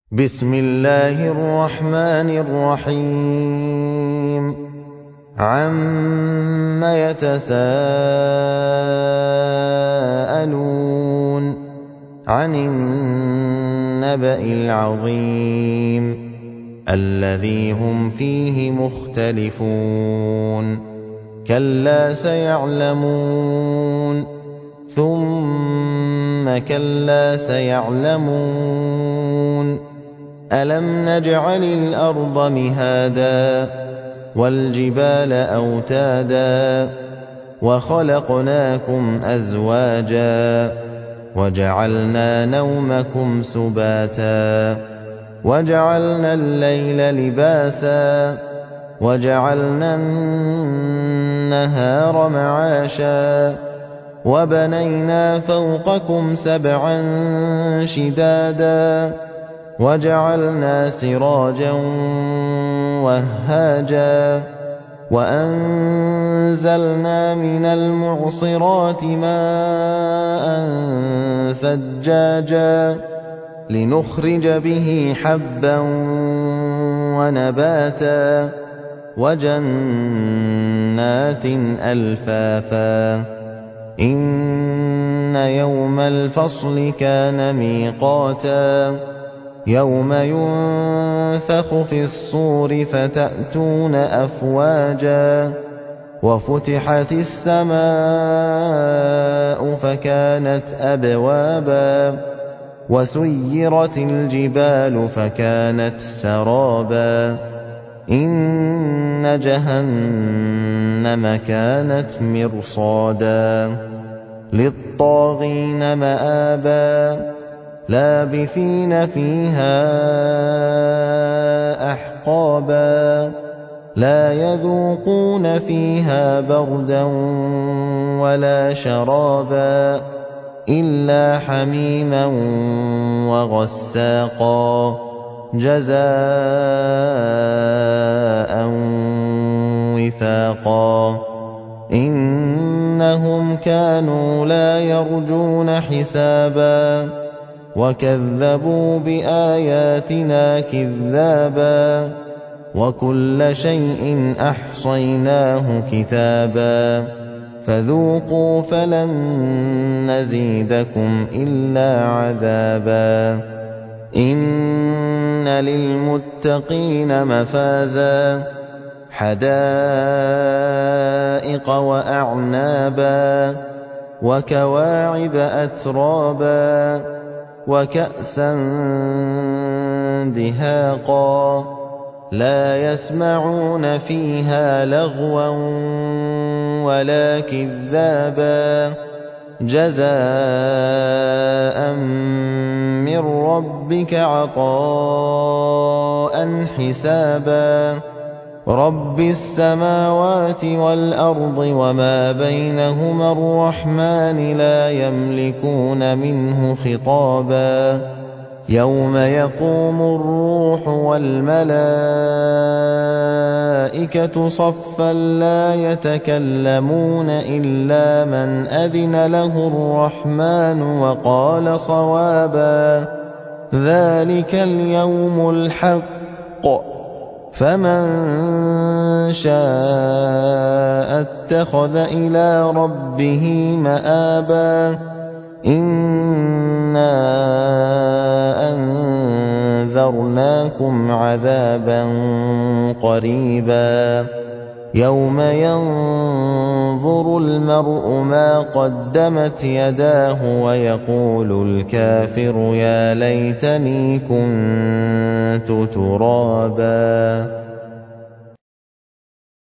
بسم الله الرحمن الرحيم عَمَّ يَتَسَاءَلُونَ عَنِ النَّبَإِ الْعَظِيمِ الَّذِي هُمْ فِيهِ مُخْتَلِفُونَ كَلَّا سَيَعْلَمُونَ ثُمَّ كَلَّا سَيَعْلَمُونَ أَلَمْ نَجْعَلِ الْأَرْضَ مِهَادًا وَالْجِبَالَ أَوْتَادًا وَخَلَقْنَاكُمْ أَزْوَاجًا وَجَعَلْنَا نَوْمَكُمْ سُبَاتًا وَجَعَلْنَا اللَّيْلَ لِبَاسًا وَجَعَلْنَا النَّهَارَ مَعَاشًا وَبَنَيْنَا فَوْقَكُمْ سَبْعًا شِدَادًا وَجَعَلْنَا سِرَاجًا وَهَّاجًا وَأَنزَلْنَا مِنَ الْمُعْصِرَاتِ مَاءً ثَجَّاجًا لِّنُخْرِجَ بِهِ حَبًّا وَنَبَاتًا وَجَنَّاتٍ أَلْفَافًا إِنَّ يَوْمَ الْفَصْلِ كَانَ مِيقَاتًا يَوْمَ يُنفَخُ فِي الصُّورِ فَتَأْتُونَ أَفْوَاجًا وَفُتِحَتِ السَّمَاءُ فَكَانَتْ أَبْوَابًا وَسُيِّرَتِ الْجِبَالُ فَكَانَتْ سَرَابًا إِنَّ جَهَنَّمَ كَانَتْ مِرْصَادًا لِّلطَّاغِينَ مَآبًا لَابِثِينَ فِيهَا أَحْقَابًا لَا يَذُوقُونَ فِيهَا بَرْدًا وَلَا شَرَابًا إِلَّا حَمِيمًا وَغَسَّاقًا جَزَاءً وِفَاقًا إِنَّهُمْ كَانُوا لَا يَرْجُونَ حِسَابًا وَكَذَّبُوا بِآيَاتِنَا كِذَّابًا وَكُلَّ شَيْءٍ أَحْصَيْنَاهُ كِتَابًا فَذُوقُوا فَلَن نَّزِيدَكُمْ إِلَّا عَذَابًا إِنَّ لِلْمُتَّقِينَ مَفَازًا حَدَائِقَ وَأَعْنَابًا وَكَوَاعِبَ أَتْرَابًا وَكَأْسًا دِهَاقًا لَّا يَسْمَعُونَ فِيهَا لَغْوًا وَلَا كِذَّابًا جَزَاءً مِّن رَّبِّكَ عَطَاءً حِسَابًا رَّبِّ السَّمَاوَاتِ وَالْأَرْضِ وَمَا بَيْنَهُمَا الرَّحْمَٰنِ لَا يَمْلِكُونَ مِنْهُ خِطَابًا يَوْمَ يَقُومُ الرُّوحُ وَالْمَلَائِكَةُ صَفًّا لَّا يَتَكَلَّمُونَ إِلَّا مَنْ أَذِنَ لَهُ الرَّحْمَٰنُ وَقَالَ صَوَابًا ذَٰلِكَ الْيَوْمُ الْحَقُّ فَمَن شَاءَ اتَّخَذَ إِلَىٰ رَبِّهِ مَآبًا إِنَّا أَنذَرْنَاكُمْ عَذَابًا قَرِيبًا يَوْمَ يَنظُرُ الْمَرْءُ مَا قَدَّمَتْ يَدَاهُ وَيَقُولُ الْكَافِرُ يَا لَيْتَنِي كُنتُ تُرَابًا